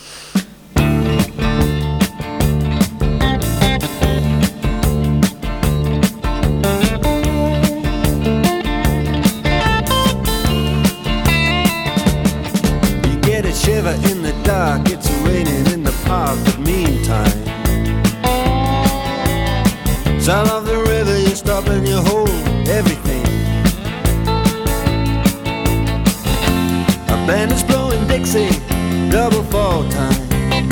Shiver in the dark, it's raining in the park, but meantime sound of the river, you stop and you hold everything. A band is blowing Dixie, double fall time.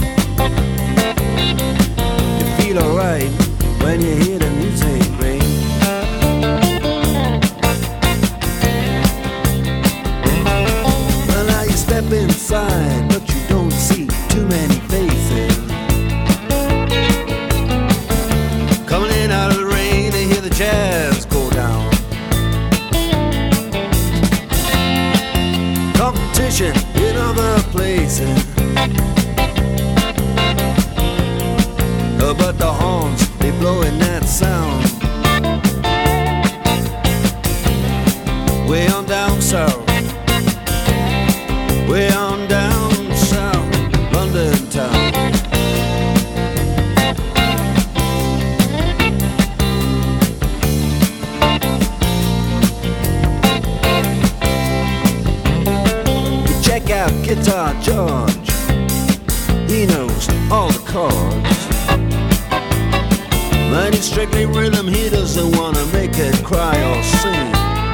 You feel alright when you hear the music ring. Well, now you step inside, but you don't see too many faces. Coming in out of the rain to hear the jazz go down. Competition in other places, but the horns, they blowing that sound. Way on down south, way on down south, London town. You check out Guitar George, he knows all the chords. But he's strictly rhythm, he doesn't wanna make it cry or sing.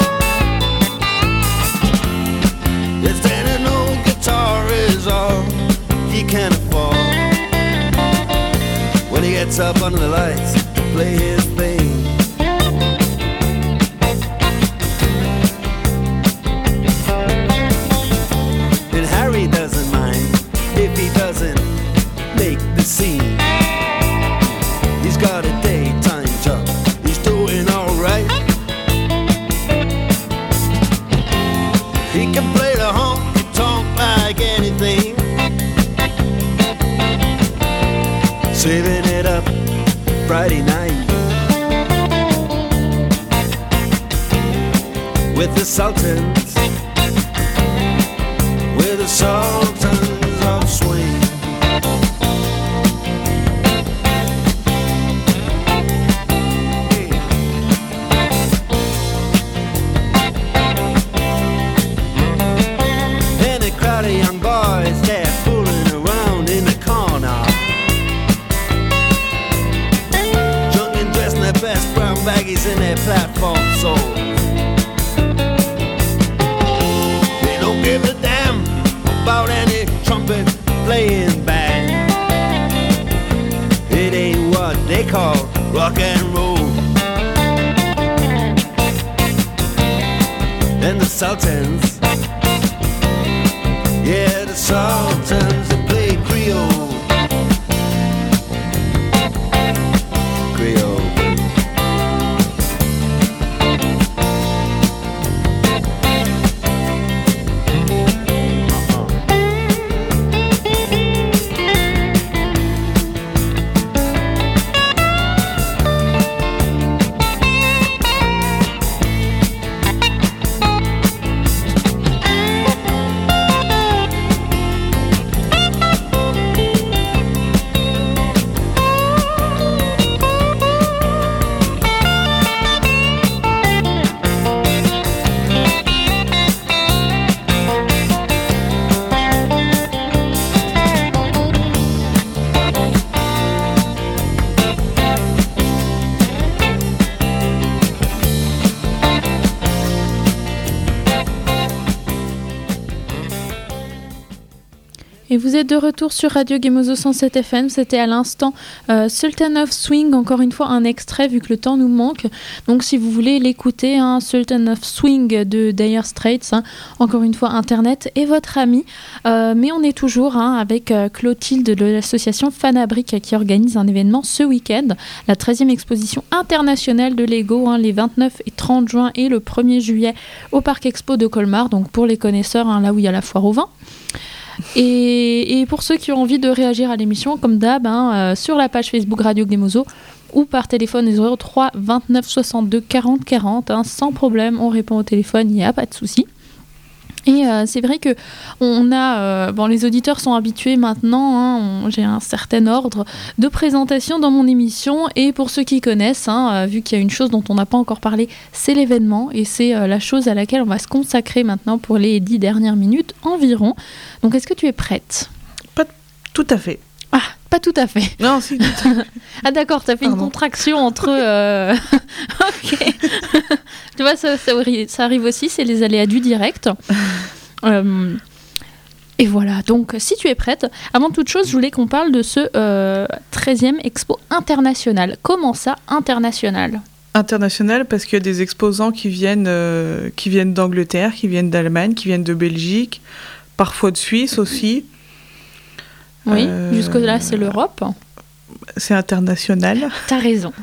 If then an old guitar is all he can afford, when he gets up under the lights to play his thing. And Harry doesn't mind if he doesn't make the scene. He's got a daytime job, he's doing alright. honky tonk like anything. Saving it up Friday night with the Sultans, with the Sultans of Swing. And a crowd of young boys, they're fooling around in the corner, drunk and dressed in their best brown baggies in their platform soles. Give a damn about any trumpet playing band. It ain't what they call rock and roll. And the Sultans, yeah, the Sultans, they play Creole. Creole. Et vous êtes de retour sur Radio Gemozo 107 FM. C'était à l'instant Sultan of Swing, encore une fois un extrait vu que le temps nous manque. Donc si vous voulez l'écouter, Sultan of Swing de Dire Straits, encore une fois Internet est votre ami. Mais on est toujours avec Clotilde de l'association Fanabric qui organise un événement ce week-end, la 13e exposition internationale de Lego, les 29 et 30 juin et le 1er juillet au Parc Expo de Colmar. Donc pour les connaisseurs, là où il y a la foire au vin. Et pour ceux qui ont envie de réagir à l'émission, comme d'hab, sur la page Facebook Radio Gemozo ou par téléphone 03 29 62 40 40, sans problème, on répond au téléphone, il n'y a pas de souci. Et c'est vrai que les auditeurs sont habitués maintenant, j'ai un certain ordre de présentation dans mon émission, et pour ceux qui connaissent, vu qu'il y a une chose dont on n'a pas encore parlé, c'est l'événement, et c'est la chose à laquelle on va se consacrer maintenant pour les 10 dernières minutes environ. Donc est-ce que tu es prête ? Pas tout à fait. Ah, pas tout à fait. Non, si. Ah d'accord, t'as fait une contraction entre... Ok. Tu vois, ça arrive aussi, c'est les aléas du direct. Et voilà, donc si tu es prête, avant toute chose, je voulais qu'on parle de ce 13e Expo international. Comment ça, international ? International parce qu'il y a des exposants qui viennent d'Angleterre, qui viennent d'Allemagne, qui viennent de Belgique, parfois de Suisse aussi. Oui, jusque-là, c'est l'Europe. C'est international. T'as raison.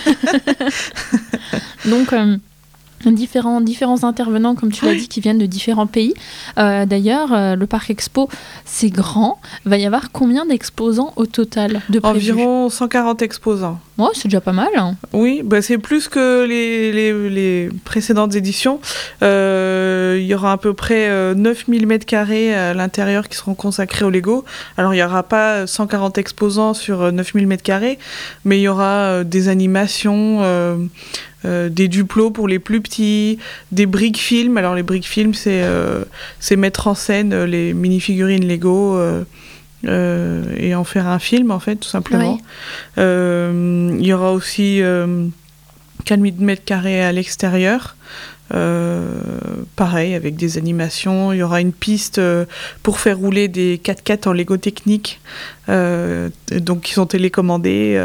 Donc, différents intervenants, comme tu l'as dit, qui viennent de différents pays. D'ailleurs, le Parc Expo, c'est grand. Il va y avoir combien d'exposants au total de prévus ? Environ 140 exposants. Ouais, c'est déjà pas mal. Oui, c'est plus que les précédentes éditions. Il y aura à peu près 9000 m² à l'intérieur qui seront consacrés au Lego. Alors, il n'y aura pas 140 exposants sur 9000 m², mais il y aura des animations, des duplos pour les plus petits, des briques films. Alors, les briques films, c'est mettre en scène les mini-figurines Lego et en faire un film, en fait, tout simplement. Oui. Il y aura aussi 4000 m² à l'extérieur. Pareil, avec des animations. Il y aura une piste pour faire rouler des 4x4 en Lego technique, donc qui sont télécommandés,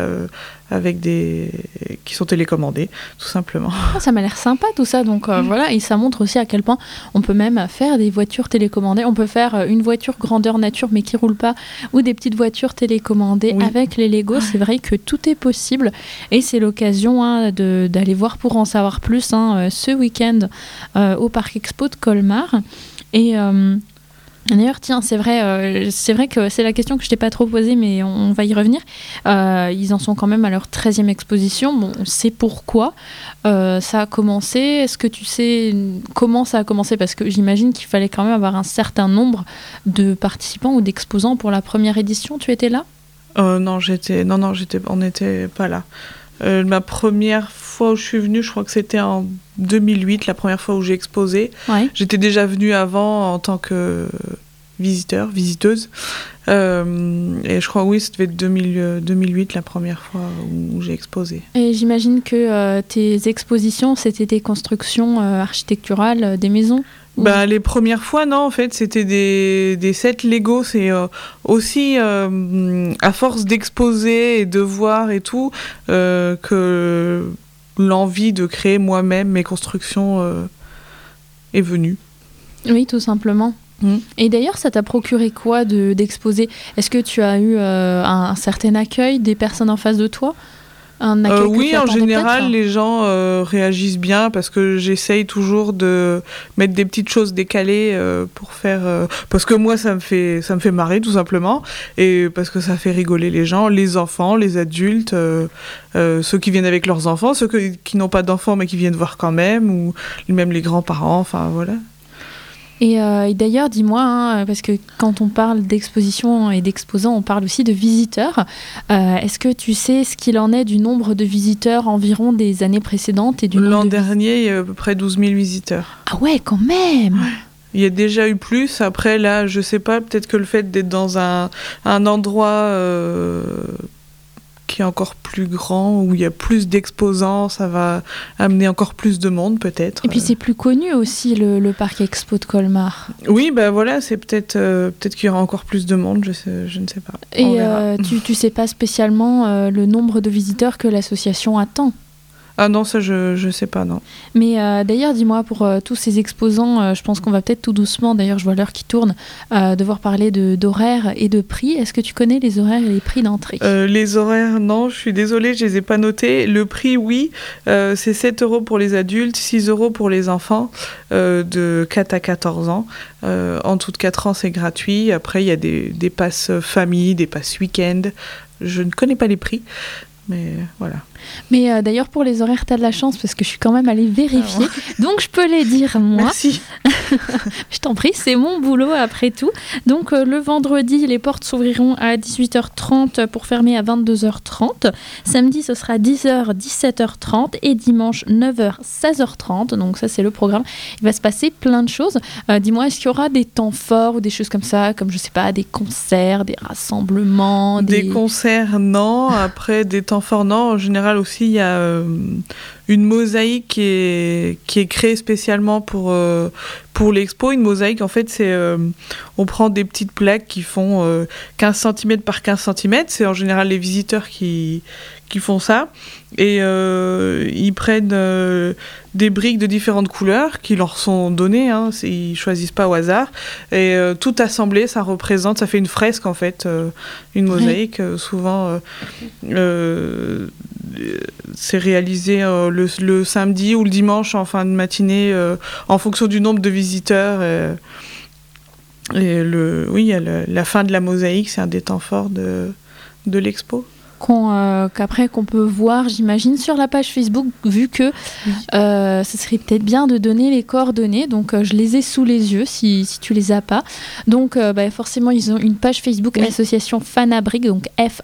qui sont télécommandés, tout simplement. Ça m'a l'air sympa tout ça, donc voilà, et ça montre aussi à quel point on peut même faire des voitures télécommandées. On peut faire une voiture grandeur nature mais qui roule pas, ou des petites voitures télécommandées avec les Lego. C'est vrai que tout est possible, et c'est l'occasion d'aller voir pour en savoir plus ce week-end au Parc Expo de Colmar. Et d'ailleurs, tiens, c'est vrai que c'est la question que je t'ai pas trop posée, mais on va y revenir. Ils en sont quand même à leur 13e exposition. Bon, on sait pourquoi ça a commencé. Est-ce que tu sais comment ça a commencé? Parce que j'imagine qu'il fallait quand même avoir un certain nombre de participants ou d'exposants pour la première édition. Tu étais là? Non, on n'était pas là. Ma première fois où je suis venue, je crois que c'était en 2008, la première fois où j'ai exposé. Ouais. J'étais déjà venue avant en tant que visiteuse. Et je crois, oui, c'était 2008, la première fois où j'ai exposé. Et j'imagine que tes expositions, c'était des constructions architecturales, des maisons? Les premières fois, non, en fait, c'était des sets Lego. C'est aussi à force d'exposer et de voir et tout, que l'envie de créer moi-même mes constructions est venue. Oui, tout simplement. Et d'ailleurs, ça t'a procuré quoi d'exposer? Est-ce que tu as eu un certain accueil des personnes en face de toi? Oui, en général, les gens réagissent bien parce que j'essaye toujours de mettre des petites choses décalées pour faire... parce que moi, ça me fait marrer, tout simplement, et parce que ça fait rigoler les gens, les enfants, les adultes, ceux qui viennent avec leurs enfants, ceux qui n'ont pas d'enfants mais qui viennent voir quand même, ou même les grands-parents, enfin voilà. Et d'ailleurs, dis-moi, parce que quand on parle d'exposition et d'exposants, on parle aussi de visiteurs. Est-ce que tu sais ce qu'il en est du nombre de visiteurs environ des années précédentes et du nombre L'an dernier, il y a à peu près 12 000 visiteurs. Ah ouais, quand même! Ouais. Il y a déjà eu plus. Après, là, je sais pas, peut-être que le fait d'être dans un endroit qui est encore plus grand, où il y a plus d'exposants, ça va amener encore plus de monde, peut-être. Et puis c'est plus connu aussi, le parc expo de Colmar. Oui, voilà, c'est peut-être qu'il y aura encore plus de monde, je ne sais pas. Et tu sais pas spécialement le nombre de visiteurs que l'association attend? Ah non, ça je sais pas, non. Mais d'ailleurs, dis-moi, pour tous ces exposants, je pense qu'on va peut-être tout doucement, d'ailleurs je vois l'heure qui tourne, devoir parler d'horaires et de prix. Est-ce que tu connais les horaires et les prix d'entrée? Les horaires, non, je suis désolée, je les ai pas notés. Le prix, oui, c'est 7 € pour les adultes, 6 € pour les enfants de 4 à 14 ans. En tout de 4 ans, c'est gratuit. Après, il y a des passes famille, des passes week-end. Je ne connais pas les prix, mais voilà. Mais d'ailleurs, pour les horaires, tu as de la chance parce que je suis quand même allée vérifier. Donc, je peux les dire, moi. Merci. Je t'en prie, c'est mon boulot après tout. Donc, le vendredi, les portes s'ouvriront à 18h30 pour fermer à 22h30. Samedi, ce sera 10h, 17h30 et dimanche, 9h, 16h30. Donc, ça, c'est le programme. Il va se passer plein de choses. Dis-moi, est-ce qu'il y aura des temps forts ou des choses comme ça, comme, je sais pas, des concerts, des rassemblements? Des concerts, non. Après, des temps forts, non. En général, aussi, il y a une mosaïque qui est créée spécialement pour l'expo. Une mosaïque, en fait, c'est on prend des petites plaques qui font 15 cm par 15 cm. C'est en général les visiteurs qui font ça. Et ils prennent des briques de différentes couleurs qui leur sont données. Ils choisissent pas au hasard. Et tout assemblé, ça fait une fresque, en fait. Une mosaïque, souvent... c'est réalisé le samedi ou le dimanche en fin de matinée en fonction du nombre de visiteurs il y a la fin de la mosaïque, c'est un des temps forts de l'expo. Qu'après qu'on peut voir, j'imagine, sur la page Facebook, vu que ce serait peut-être bien de donner les coordonnées. Donc, je les ai sous les yeux si tu les as pas. Donc, forcément, ils ont une page Facebook, Association Fanabriques, donc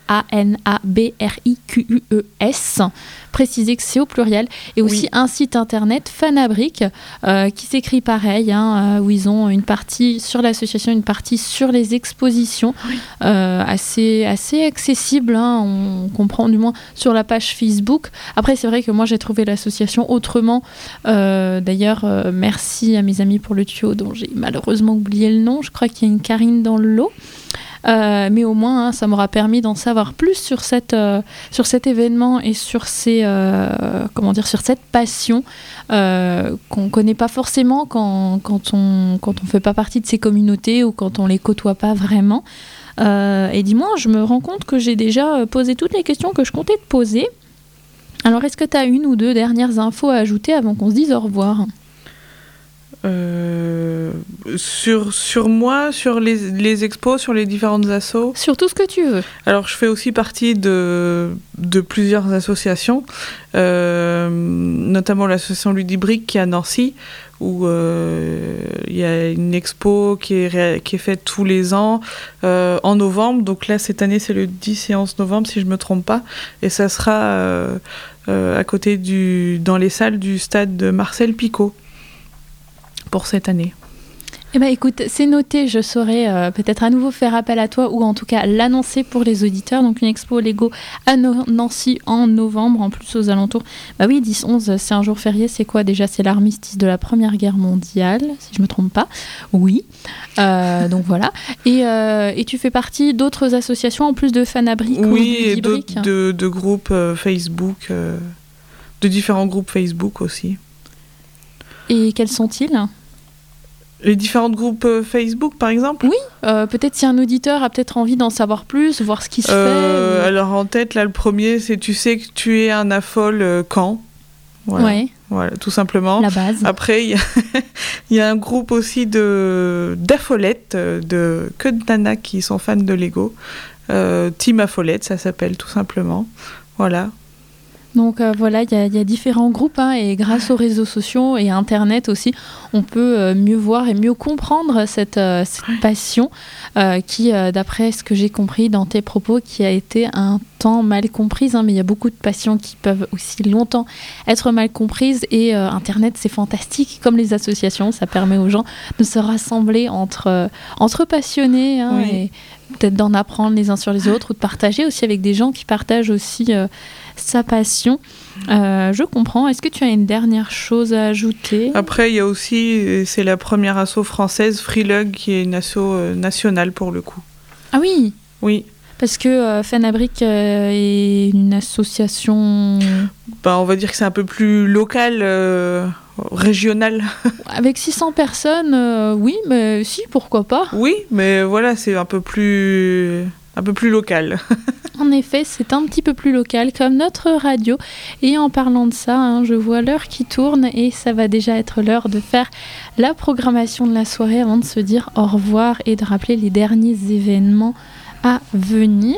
FANABRIQUES. Préciser que c'est au pluriel. Et aussi un site internet, Fanabriques, qui s'écrit pareil, où ils ont une partie sur l'association, une partie sur les expositions, assez accessible. On comprend du moins sur la page Facebook. Après, c'est vrai que moi, j'ai trouvé l'association autrement. D'ailleurs, merci à mes amis pour le tuyau dont j'ai malheureusement oublié le nom. Je crois qu'il y a une Karine dans le lot. Mais au moins, ça m'aura permis d'en savoir plus sur cet événement et sur sur cette passion qu'on connaît pas forcément quand on fait pas partie de ces communautés ou quand on les côtoie pas vraiment. Et dis-moi, je me rends compte que j'ai déjà posé toutes les questions que je comptais te poser. Alors, est-ce que tu as une ou deux dernières infos à ajouter avant qu'on se dise au revoir ? Sur moi, sur les expos, sur les différentes assos. Sur tout ce que tu veux. Alors, je fais aussi partie de plusieurs associations, notamment l'association Ludibrique qui est à Nancy, où il y a une expo qui est faite tous les ans en novembre. Donc là, cette année, c'est le 10 et 11 novembre, si je ne me trompe pas. Et ça sera à côté dans les salles du stade de Marcel Picot pour cette année. Eh ben écoute, c'est noté, je saurai peut-être à nouveau faire appel à toi ou en tout cas l'annoncer pour les auditeurs. Donc une expo Lego à Nancy en novembre, en plus aux alentours. Bah oui, 10-11, c'est un jour férié, c'est quoi déjà? C'est l'armistice de la Première Guerre mondiale, si je me trompe pas. Oui, donc voilà. Et tu fais partie d'autres associations en plus de Fanabrique ou et Ludibrique? de groupes Facebook, de différents groupes Facebook aussi. Et quels sont-ils? Les différents groupes Facebook, par exemple? Oui, peut-être si un auditeur a peut-être envie d'en savoir plus, voir ce qui se fait. Alors en tête, là, le premier, c'est tu sais que tu es un affol quand. Voilà. Ouais. Voilà, tout simplement. La base. Après, il y a un groupe aussi d'affolettes, que de nanas qui sont fans de Lego. Team Affolette, ça s'appelle tout simplement. Voilà. Donc voilà, il y a différents groupes et grâce aux réseaux sociaux et à Internet aussi, on peut mieux voir et mieux comprendre cette passion qui, d'après ce que j'ai compris dans tes propos, qui a été un temps mal comprise, mais il y a beaucoup de passions qui peuvent aussi longtemps être mal comprises et Internet, c'est fantastique, comme les associations, ça permet aux gens de se rassembler entre passionnés oui. et peut-être d'en apprendre les uns sur les autres ou de partager aussi avec des gens qui partagent aussi sa passion. Je comprends. Est-ce que tu as une dernière chose à ajouter? Après, il y a aussi, c'est la première asso française, Freelug, qui est une asso nationale pour le coup. Ah oui. Oui. Parce que Fanabrique est une association... On va dire que c'est un peu plus local, régional. Avec 600 personnes, oui, mais si, pourquoi pas. Oui, mais voilà, c'est un peu plus local. En effet, c'est un petit peu plus local, comme notre radio. Et en parlant de ça, je vois l'heure qui tourne et ça va déjà être l'heure de faire la programmation de la soirée avant de se dire au revoir et de rappeler les derniers événements à venir.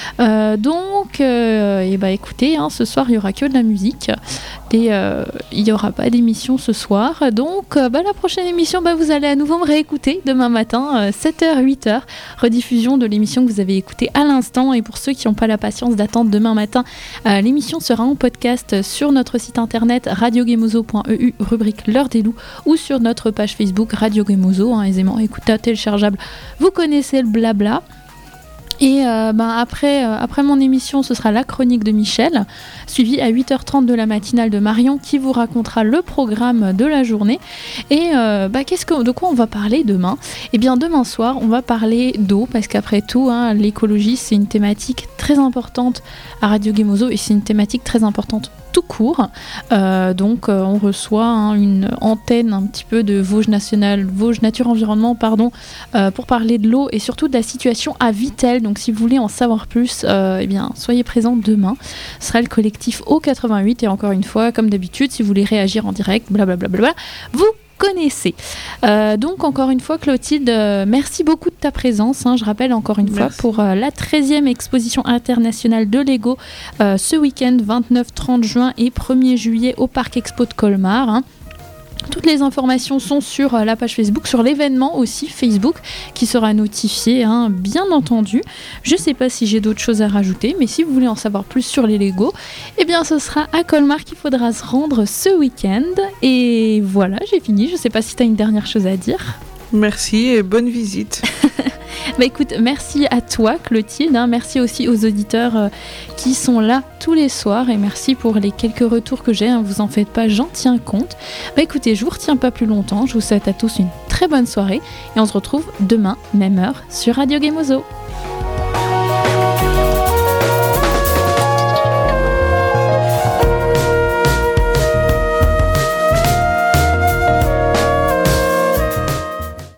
Écoutez, ce soir il y aura que de la musique et il n'y aura pas d'émission ce soir, donc la prochaine émission, vous allez à nouveau me réécouter demain matin 7h 8h, rediffusion de l'émission que vous avez écoutée à l'instant. Et pour ceux qui n'ont pas la patience d'attendre demain matin, l'émission sera en podcast sur notre site internet radiogemozo.eu, rubrique l'heure des loups, ou sur notre page Facebook Radio Gemozo, aisément écoutable, téléchargeable, vous connaissez le blabla. Et après mon émission, ce sera la chronique de Michel, suivie à 8h30 de la matinale de Marion qui vous racontera le programme de la journée. Et de quoi on va parler demain? Eh bien, demain soir, on va parler d'eau, parce qu'après tout, l'écologie, c'est une thématique très importante à Radio Gemozo et c'est une thématique très importante tout court. On reçoit une antenne un petit peu de Vosges Nature Environnement, pour parler de l'eau et surtout de la situation à Vittel. Donc si vous voulez en savoir plus, soyez présents demain. Ce sera le collectif O88 et encore une fois, comme d'habitude, si vous voulez réagir en direct, blablabla, vous connaissez. Donc encore une fois, Clotilde, merci beaucoup de ta présence. Je rappelle encore une fois pour la 13e exposition internationale de Lego ce week-end 29-30 juin et 1er juillet au Parc Expo de Colmar. Toutes les informations sont sur la page Facebook, sur l'événement aussi Facebook qui sera notifié, bien entendu. Je ne sais pas si j'ai d'autres choses à rajouter, mais si vous voulez en savoir plus sur les Lego, ce sera à Colmar qu'il faudra se rendre ce week-end. Et voilà, j'ai fini. Je ne sais pas si tu as une dernière chose à dire. Merci et bonne visite. Écoute, merci à toi Clotilde, merci aussi aux auditeurs qui sont là tous les soirs et merci pour les quelques retours que j'ai, vous en faites pas, j'en tiens compte. Écoutez, je vous retiens pas plus longtemps, je vous souhaite à tous une très bonne soirée et on se retrouve demain, même heure, sur Radio Gemozo.